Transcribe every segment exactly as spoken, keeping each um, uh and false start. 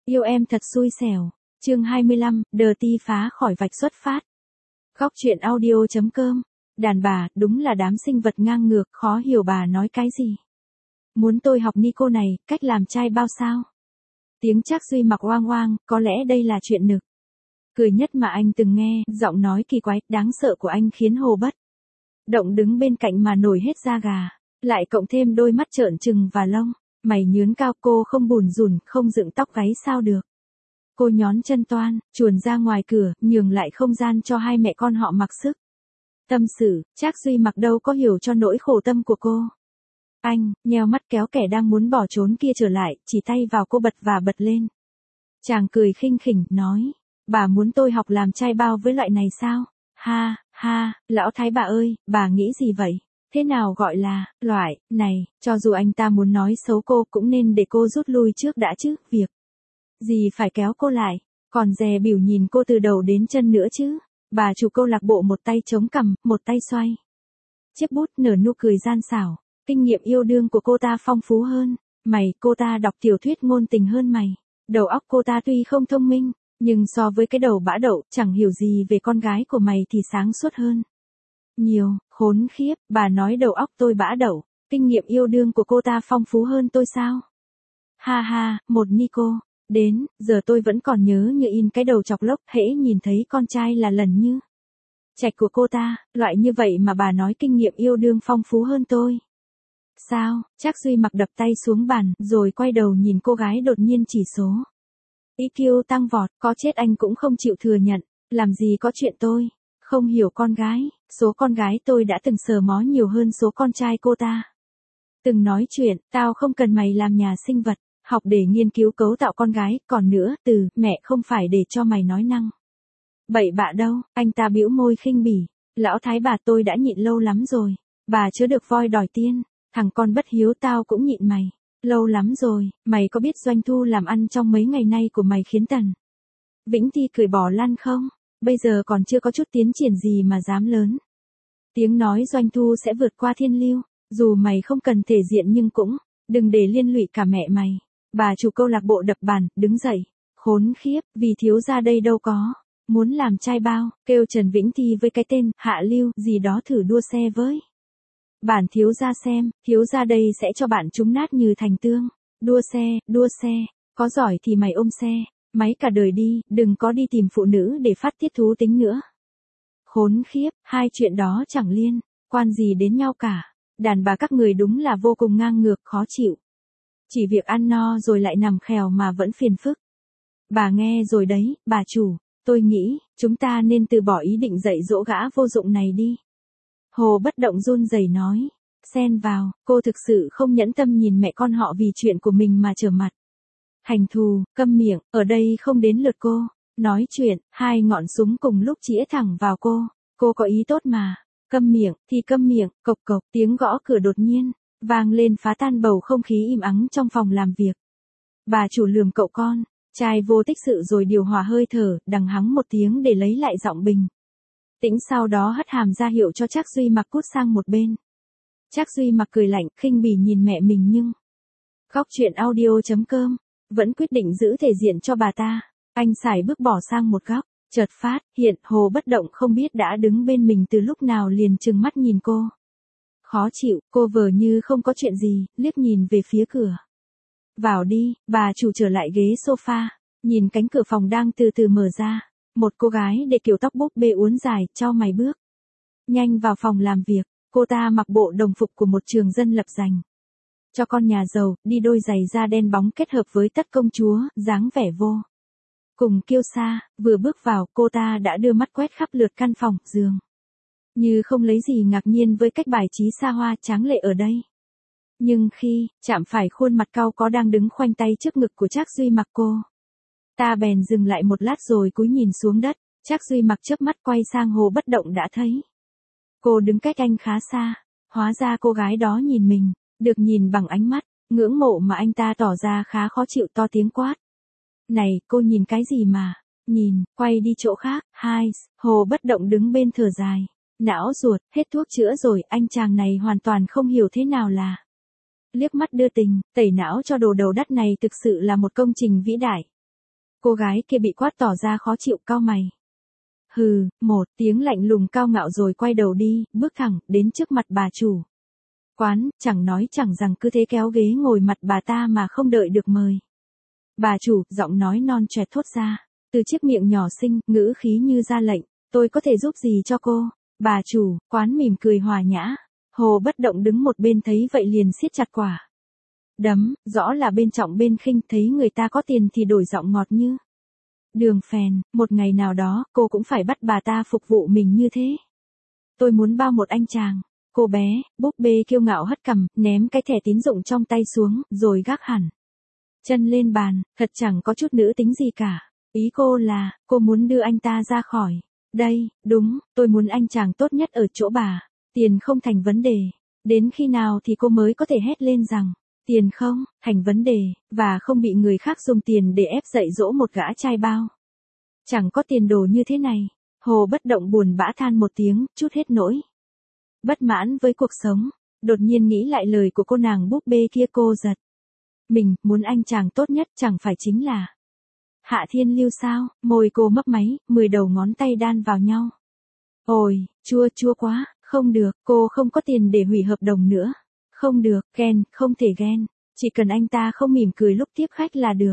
Yêu em thật xui xẻo. Chương hai mươi lăm, đờ ti phá khỏi vạch xuất phát. Góc truyện audio chấm com. Đàn bà, đúng là đám sinh vật ngang ngược, khó hiểu bà nói cái gì. Muốn tôi học Nico này, cách làm trai bao sao? Tiếng Trác Duy Mặc oang oang, có lẽ đây là chuyện nực cười nhất mà anh từng nghe, giọng nói kỳ quái, đáng sợ của anh khiến Hồ Bất Động đứng bên cạnh mà nổi hết da gà, lại cộng thêm đôi mắt trợn trừng và lông mày nhướn cao. Cô không bùn rủn, không dựng tóc gáy sao được. Cô nhón chân toan, chuồn ra ngoài cửa, nhường lại không gian cho hai mẹ con họ mặc sức tâm sự. Trác Duy Mặc đâu có hiểu cho nỗi khổ tâm của cô. Anh nheo mắt kéo kẻ đang muốn bỏ trốn kia trở lại, chỉ tay vào cô bật và bật lên. Chàng cười khinh khỉnh, nói, bà muốn tôi học làm trai bao với loại này sao? Ha, ha, lão thái bà ơi, bà nghĩ gì vậy? Thế nào gọi là, loại, này, cho dù anh ta muốn nói xấu cô cũng nên để cô rút lui trước đã chứ, việc gì phải kéo cô lại, còn dè bỉu nhìn cô từ đầu đến chân nữa chứ. Bà chủ câu lạc bộ một tay chống cằm, một tay xoay chiếc bút, nở nụ cười gian xảo. Kinh nghiệm yêu đương của cô ta phong phú hơn mày, cô ta đọc tiểu thuyết ngôn tình hơn mày. Đầu óc cô ta tuy không thông minh, nhưng so với cái đầu bã đậu, chẳng hiểu gì về con gái của mày thì sáng suốt hơn nhiều. Khốn khiếp, bà nói đầu óc tôi bã đậu, kinh nghiệm yêu đương của cô ta phong phú hơn tôi sao? Ha ha, một Nico đến, giờ tôi vẫn còn nhớ như in cái đầu chọc lốc, hễ nhìn thấy con trai là lần như trạch của cô ta, loại như vậy mà bà nói kinh nghiệm yêu đương phong phú hơn tôi. Sao? Trác Duy Mặc đập tay xuống bàn, rồi quay đầu nhìn cô gái đột nhiên chỉ số i kiu tăng vọt, có chết anh cũng không chịu thừa nhận, làm gì có chuyện tôi không hiểu con gái, số con gái tôi đã từng sờ mó nhiều hơn số con trai cô ta từng nói chuyện. Tao không cần mày làm nhà sinh vật, học để nghiên cứu cấu tạo con gái, còn nữa, từ mẹ không phải để cho mày nói năng bậy bạ đâu. Anh ta bĩu môi khinh bỉ, lão thái bà tôi đã nhịn lâu lắm rồi, bà chứa được voi đòi tiên, thằng con bất hiếu tao cũng nhịn mày lâu lắm rồi. Mày có biết doanh thu làm ăn trong mấy ngày nay của mày khiến Tần Vĩnh Thi cười bỏ lăn không? Bây giờ còn chưa có chút tiến triển gì mà dám lớn tiếng nói doanh thu sẽ vượt qua Thiên Lưu. Dù mày không cần thể diện nhưng cũng đừng để liên lụy cả mẹ mày. Bà chủ câu lạc bộ đập bàn, đứng dậy. Khốn khiếp, vì thiếu gia đây đâu có muốn làm trai bao, kêu Trần Vĩnh Thi với cái tên Hạ Lưu gì đó thử đua xe với bản thiếu gia xem, thiếu gia đây sẽ cho bạn trúng nát như thành tương. Đua xe, đua xe, có giỏi thì mày ôm xe máy cả đời đi, đừng có đi tìm phụ nữ để phát tiết thú tính nữa. Khốn khiếp, hai chuyện đó chẳng liên quan gì đến nhau cả. Đàn bà các người đúng là vô cùng ngang ngược, khó chịu. Chỉ việc ăn no rồi lại nằm khèo mà vẫn phiền phức. Bà nghe rồi đấy, bà chủ, tôi nghĩ chúng ta nên từ bỏ ý định dạy dỗ gã vô dụng này đi. Hồ Bất Động run rẩy nói, xen vào, cô thực sự không nhẫn tâm nhìn mẹ con họ vì chuyện của mình mà trở mặt hành thù. Câm miệng, ở đây không đến lượt cô nói chuyện. Hai ngọn súng cùng lúc chĩa thẳng vào cô. Cô có ý tốt mà. Câm miệng, thì câm miệng. Cộc cộc, tiếng gõ cửa đột nhiên vang lên phá tan bầu không khí im ắng trong phòng làm việc. Bà chủ lườm cậu con trai vô tích sự rồi điều hòa hơi thở, đằng hắng một tiếng để lấy lại giọng bình tĩnh, sau đó hất hàm ra hiệu cho Trác Duy Mặc cút sang một bên. Trác Duy Mặc cười lạnh, khinh bỉ nhìn mẹ mình nhưng góc truyện audio chấm com vẫn quyết định giữ thể diện cho bà ta. Anh sải bước bỏ sang một góc, chợt phát hiện Hồ Bất Động không biết đã đứng bên mình từ lúc nào, liền trừng mắt nhìn cô. Khó chịu, cô vờ như không có chuyện gì, liếc nhìn về phía cửa. Vào đi. Bà chủ trở lại ghế sofa, nhìn cánh cửa phòng đang từ từ mở ra. Một cô gái để kiểu tóc búp bê uốn dài, chau mày bước nhanh vào phòng làm việc. Cô ta mặc bộ đồng phục của một trường dân lập dành cho con nhà giàu, đi đôi giày da đen bóng kết hợp với tất công chúa, dáng vẻ vô cùng kiêu sa. Vừa bước vào, cô ta đã đưa mắt quét khắp lượt căn phòng, giường như không lấy gì ngạc nhiên với cách bài trí xa hoa tráng lệ ở đây. Nhưng khi chạm phải khuôn mặt cau có đang đứng khoanh tay trước ngực của Trác Duy Mặc, cô ta bèn dừng lại một lát rồi cúi nhìn xuống đất. Trác Duy Mặc chớp mắt quay sang Hồ Bất Động đã thấy cô đứng cách anh khá xa. Hóa ra cô gái đó nhìn mình, được nhìn bằng ánh mắt ngưỡng mộ mà anh ta tỏ ra khá khó chịu, to tiếng quát. Này, cô nhìn cái gì mà nhìn, quay đi chỗ khác. Hai, Hồ Bất Động đứng bên thở dài. Não ruột, hết thuốc chữa rồi, anh chàng này hoàn toàn không hiểu thế nào là liếc mắt đưa tình. Tẩy não cho đồ đầu đất này thực sự là một công trình vĩ đại. Cô gái kia bị quát tỏ ra khó chịu, cau mày. Hừ, một tiếng lạnh lùng cao ngạo rồi quay đầu đi, bước thẳng đến trước mặt bà chủ quán, chẳng nói chẳng rằng cứ thế kéo ghế ngồi mặt bà ta mà không đợi được mời. Bà chủ, giọng nói non choẹt thốt ra, từ chiếc miệng nhỏ xinh, ngữ khí như ra lệnh, tôi có thể giúp gì cho cô? Bà chủ quán mỉm cười hòa nhã. Hồ Bất Động đứng một bên thấy vậy liền siết chặt quả đấm, rõ là bên trọng bên khinh, thấy người ta có tiền thì đổi giọng ngọt như đường phèn, một ngày nào đó, cô cũng phải bắt bà ta phục vụ mình như thế. Tôi muốn bao một anh chàng. Cô bé, búp bê kiêu ngạo hất cằm, ném cái thẻ tín dụng trong tay xuống, rồi gác hẳn chân lên bàn, thật chẳng có chút nữ tính gì cả. Ý cô là, cô muốn đưa anh ta ra khỏi đây, đúng, tôi muốn anh chàng tốt nhất ở chỗ bà. Tiền không thành vấn đề. Đến khi nào thì cô mới có thể hét lên rằng, tiền không thành vấn đề, và không bị người khác dùng tiền để ép dạy dỗ một gã trai bao. Chẳng có tiền đồ như thế này. Hồ Bất Động buồn bã than một tiếng, chút hết nỗi bất mãn với cuộc sống. Đột nhiên nghĩ lại lời của cô nàng búp bê kia, cô giật mình, muốn anh chàng tốt nhất chẳng phải chính là Hạ Thiên Lưu sao? Môi cô mấp máy, mười đầu ngón tay đan vào nhau. Ôi, chua chua quá, không được, cô không có tiền để hủy hợp đồng nữa. Không được, ghen, không thể ghen, chỉ cần anh ta không mỉm cười lúc tiếp khách là được.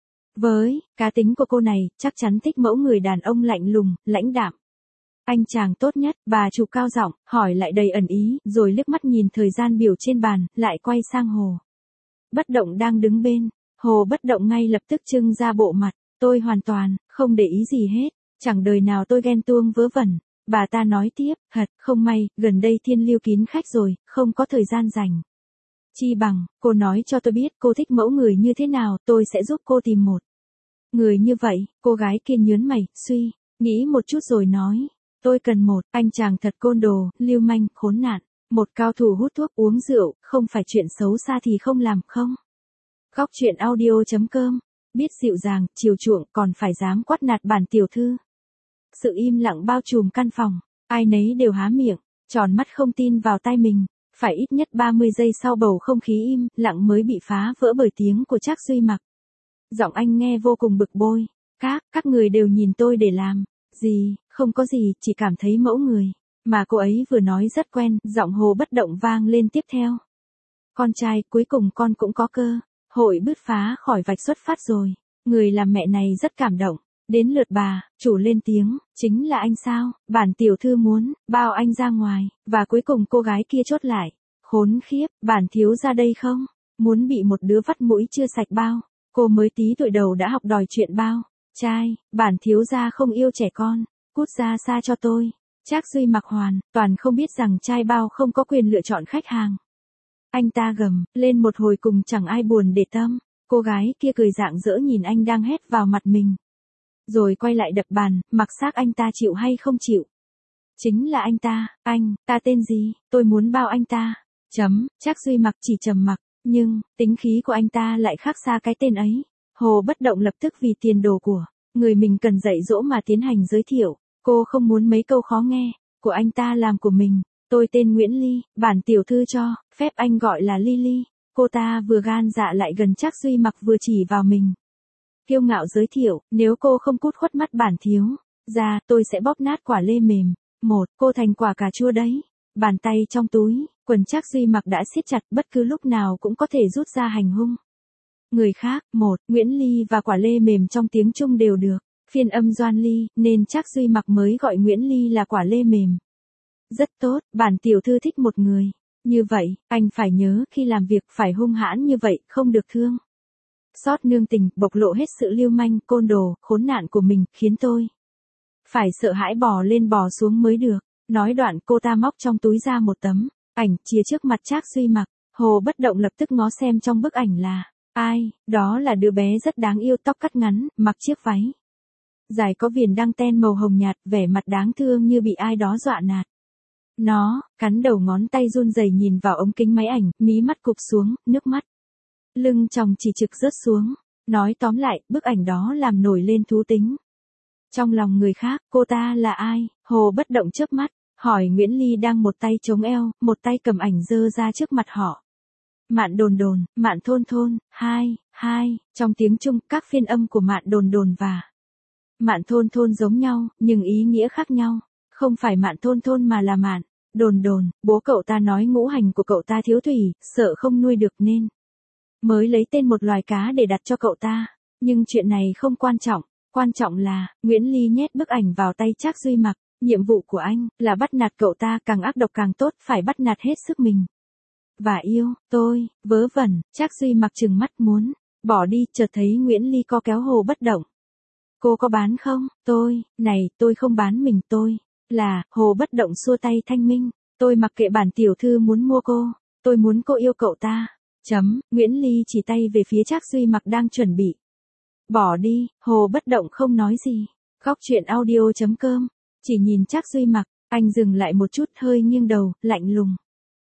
Với cá tính của cô này, chắc chắn thích mẫu người đàn ông lạnh lùng, lãnh đạm. Anh chàng tốt nhất, bà chủ cao giọng, hỏi lại đầy ẩn ý, rồi liếc mắt nhìn thời gian biểu trên bàn, lại quay sang Hồ Bất Động đang đứng bên. Hồ Bất Động ngay lập tức trưng ra bộ mặt, tôi hoàn toàn không để ý gì hết, chẳng đời nào tôi ghen tuông vớ vẩn. Bà ta nói tiếp, thật, không may, gần đây Thiên Lưu kín khách rồi, không có thời gian rảnh. Chi bằng, cô nói cho tôi biết cô thích mẫu người như thế nào, tôi sẽ giúp cô tìm một người như vậy. Cô gái kia nhớn mày, suy nghĩ một chút rồi nói, tôi cần một anh chàng thật côn đồ, lưu manh, khốn nạn, một cao thủ hút thuốc uống rượu, không phải chuyện xấu xa thì không làm không. Góc truyện audio chấm com, biết dịu dàng, chiều chuộng, còn phải dám quát nạt bản tiểu thư. Sự im lặng bao trùm căn phòng, ai nấy đều há miệng, tròn mắt không tin vào tai mình. Phải ít nhất ba mươi giây sau bầu không khí im lặng mới bị phá vỡ bởi tiếng của Trác Duy Mặc. Giọng anh nghe vô cùng bực bôi. Các, các người đều nhìn tôi để làm gì? Không có gì, chỉ cảm thấy mẫu người mà cô ấy vừa nói rất quen. Giọng Hồ Bất Động vang lên tiếp theo. Con trai, cuối cùng con cũng có cơ hội bứt phá khỏi vạch xuất phát rồi. Người làm mẹ này rất cảm động. Đến lượt bà chủ lên tiếng, chính là anh sao? Bản tiểu thư muốn bao anh ra ngoài. Và cuối cùng cô gái kia chốt lại, khốn khiếp, bản thiếu ra đây không? Muốn bị một đứa vắt mũi chưa sạch bao. Cô mới tí tuổi đầu đã học đòi chuyện bao. Trai, bản thiếu gia không yêu trẻ con, cút ra xa cho tôi. Trác Duy Mặc hoàn toàn không biết rằng trai bao không có quyền lựa chọn khách hàng. Anh ta gầm lên một hồi cùng chẳng ai buồn để tâm. Cô gái kia cười rạng rỡ nhìn anh đang hét vào mặt mình, rồi quay lại đập bàn, mặc xác anh ta chịu hay không chịu. Chính là anh ta, anh, ta tên gì, tôi muốn bao anh ta. Chấm, Trác Duy Mặc chỉ trầm mặc, nhưng, tính khí của anh ta lại khác xa cái tên ấy. Hồ Bất Động lập tức vì tiền đồ của người mình cần dạy dỗ mà tiến hành giới thiệu. Cô không muốn mấy câu khó nghe của anh ta làm của mình. Tôi tên Nguyễn Ly, bản tiểu thư cho phép anh gọi là Lily. Cô ta vừa gan dạ lại gần Trác Duy Mặc vừa chỉ vào mình, kiêu ngạo giới thiệu, nếu cô không cút khuất mắt bản thiếu ra, tôi sẽ bóp nát quả lê mềm. Một, cô thành quả cà chua đấy. Bàn tay trong túi, quần Trác Duy Mặc đã siết chặt, bất cứ lúc nào cũng có thể rút ra hành hung người khác. Một, Nguyễn Ly và quả lê mềm trong tiếng Trung đều được phiên âm Doan Ly, nên Trác Duy Mặc mới gọi Nguyễn Ly là quả lê mềm. Rất tốt, bản tiểu thư thích một người như vậy, anh phải nhớ khi làm việc phải hung hãn như vậy, không được thương xót nương tình, bộc lộ hết sự lưu manh, côn đồ, khốn nạn của mình, khiến tôi phải sợ hãi bò lên bò xuống mới được. Nói đoạn cô ta móc trong túi ra một tấm ảnh chìa trước mặt Trác Duy Mặc. Hồ Bất Động lập tức ngó xem trong bức ảnh là ai. Đó là đứa bé rất đáng yêu, tóc cắt ngắn, mặc chiếc váy dài có viền đăng ten màu hồng nhạt, vẻ mặt đáng thương như bị ai đó dọa nạt. Nó cắn đầu ngón tay run rẩy nhìn vào ống kính máy ảnh, mí mắt cụp xuống, nước mắt lưng tròng chỉ trực rớt xuống. Nói tóm lại, bức ảnh đó làm nổi lên thú tính trong lòng người khác. Cô ta là ai? Hồ Bất Động chớp mắt, hỏi Nguyễn Ly đang một tay chống eo, một tay cầm ảnh dơ ra trước mặt họ. Mạn Đồn Đồn, Mạn Thôn Thôn, hai, hai, trong tiếng Trung, các phiên âm của Mạn Đồn Đồn và Mạn Thôn Thôn giống nhau, nhưng ý nghĩa khác nhau. Không phải Mạn Thôn Thôn mà là Mạn Đồn Đồn, bố cậu ta nói ngũ hành của cậu ta thiếu thủy, sợ không nuôi được nên mới lấy tên một loài cá để đặt cho cậu ta. Nhưng chuyện này không quan trọng, quan trọng là, Nguyễn Ly nhét bức ảnh vào tay Trác Duy Mặc, nhiệm vụ của anh là bắt nạt cậu ta, càng ác độc càng tốt, phải bắt nạt hết sức mình. Và yêu, tôi, vớ vẩn, Trác Duy Mặc trừng mắt muốn bỏ đi, chợt thấy Nguyễn Ly co kéo Hồ Bất Động. Cô có bán không? Tôi, này, tôi không bán mình, tôi là, Hồ Bất Động xua tay thanh minh, tôi mặc kệ bản tiểu thư muốn mua cô, tôi muốn cô yêu cậu ta. Chấm, Nguyễn Ly chỉ tay về phía Trác Duy Mặc đang chuẩn bị bỏ đi, Hồ Bất Động không nói gì. Góc truyện audio chấm com, chỉ nhìn Trác Duy Mặc, anh dừng lại một chút, hơi nghiêng đầu, lạnh lùng.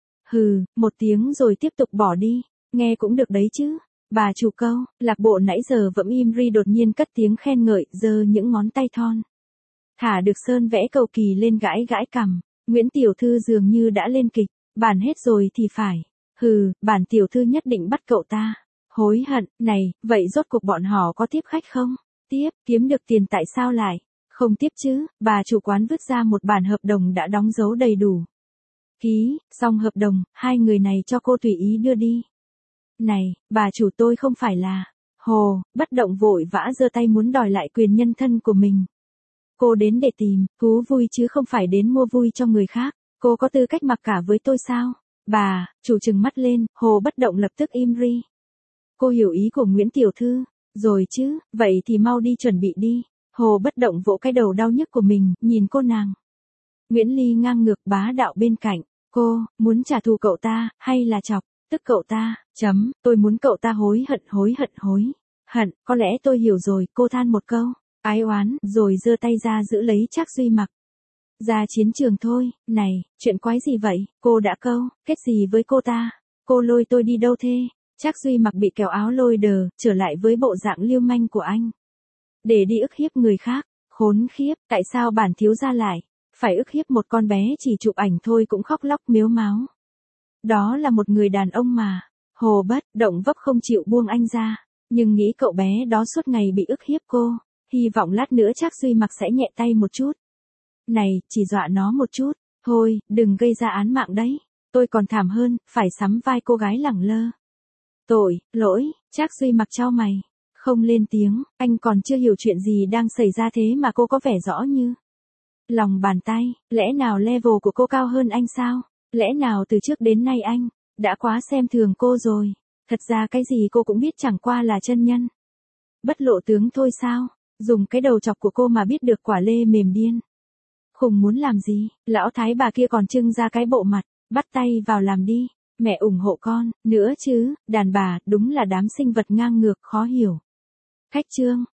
Hừ, một tiếng rồi tiếp tục bỏ đi, nghe cũng được đấy chứ. Bà chủ câu, lạc bộ nãy giờ vẫn im ri đột nhiên cất tiếng khen ngợi, giơ những ngón tay thon thả được sơn vẽ cầu kỳ lên gãi gãi cằm. Nguyễn tiểu thư dường như đã lên kịch, bản hết rồi thì phải. Hừ, bản tiểu thư nhất định bắt cậu ta. Hối hận, này, vậy rốt cuộc bọn họ có tiếp khách không? Tiếp, kiếm được tiền tại sao lại không tiếp chứ? Bà chủ quán vứt ra một bản hợp đồng đã đóng dấu đầy đủ. Ký, xong hợp đồng, hai người này cho cô tùy ý đưa đi. Này, bà chủ, tôi không phải là Hồ Bất Động vội vã giơ tay muốn đòi lại quyền nhân thân của mình. Cô đến để tìm thú vui chứ không phải đến mua vui cho người khác. Cô có tư cách mặc cả với tôi sao? Bà chủ trừng mắt lên, Hồ Bất Động lập tức im ri. Cô hiểu ý của Nguyễn tiểu thư rồi chứ, vậy thì mau đi chuẩn bị đi. Hồ Bất Động vỗ cái đầu đau nhức của mình, nhìn cô nàng Nguyễn Ly ngang ngược bá đạo bên cạnh. Cô muốn trả thù cậu ta, hay là chọc tức cậu ta? Chấm, tôi muốn cậu ta hối hận hối hận hối hận. Có lẽ tôi hiểu rồi, cô than một câu ái oán, rồi giơ tay ra giữ lấy Trác Duy Mặc. Ra chiến trường thôi. Này, chuyện quái gì vậy? Cô đã câu kết gì với cô ta? Cô lôi tôi đi đâu thế? Trác Duy Mặc bị kéo áo lôi đờ trở lại với bộ dạng lưu manh của anh, để đi ức hiếp người khác. Khốn khiếp, tại sao bản thiếu gia lại phải ức hiếp một con bé chỉ chụp ảnh thôi cũng khóc lóc mếu máo? Đó là một người đàn ông mà. Hồ Bất Động vấp không chịu buông anh ra, nhưng nghĩ cậu bé đó suốt ngày bị ức hiếp cô, hy vọng lát nữa Trác Duy Mặc sẽ nhẹ tay một chút. Này, chỉ dọa nó một chút, thôi, đừng gây ra án mạng đấy. Tôi còn thảm hơn, phải sắm vai cô gái lẳng lơ. Tội, lỗi, Trác Duy Mặc chau mày, không lên tiếng, anh còn chưa hiểu chuyện gì đang xảy ra thế mà cô có vẻ rõ như lòng bàn tay. Lẽ nào level của cô cao hơn anh sao? Lẽ nào từ trước đến nay anh đã quá xem thường cô rồi? Thật ra cái gì cô cũng biết, chẳng qua là chân nhân bất lộ tướng thôi sao? Dùng cái đầu chọc của cô mà biết được quả lê mềm điên khùng muốn làm gì? Lão thái bà kia còn trưng ra cái bộ mặt, bắt tay vào làm đi, mẹ ủng hộ con nữa chứ. Đàn bà đúng là đám sinh vật ngang ngược khó hiểu. Khách trương.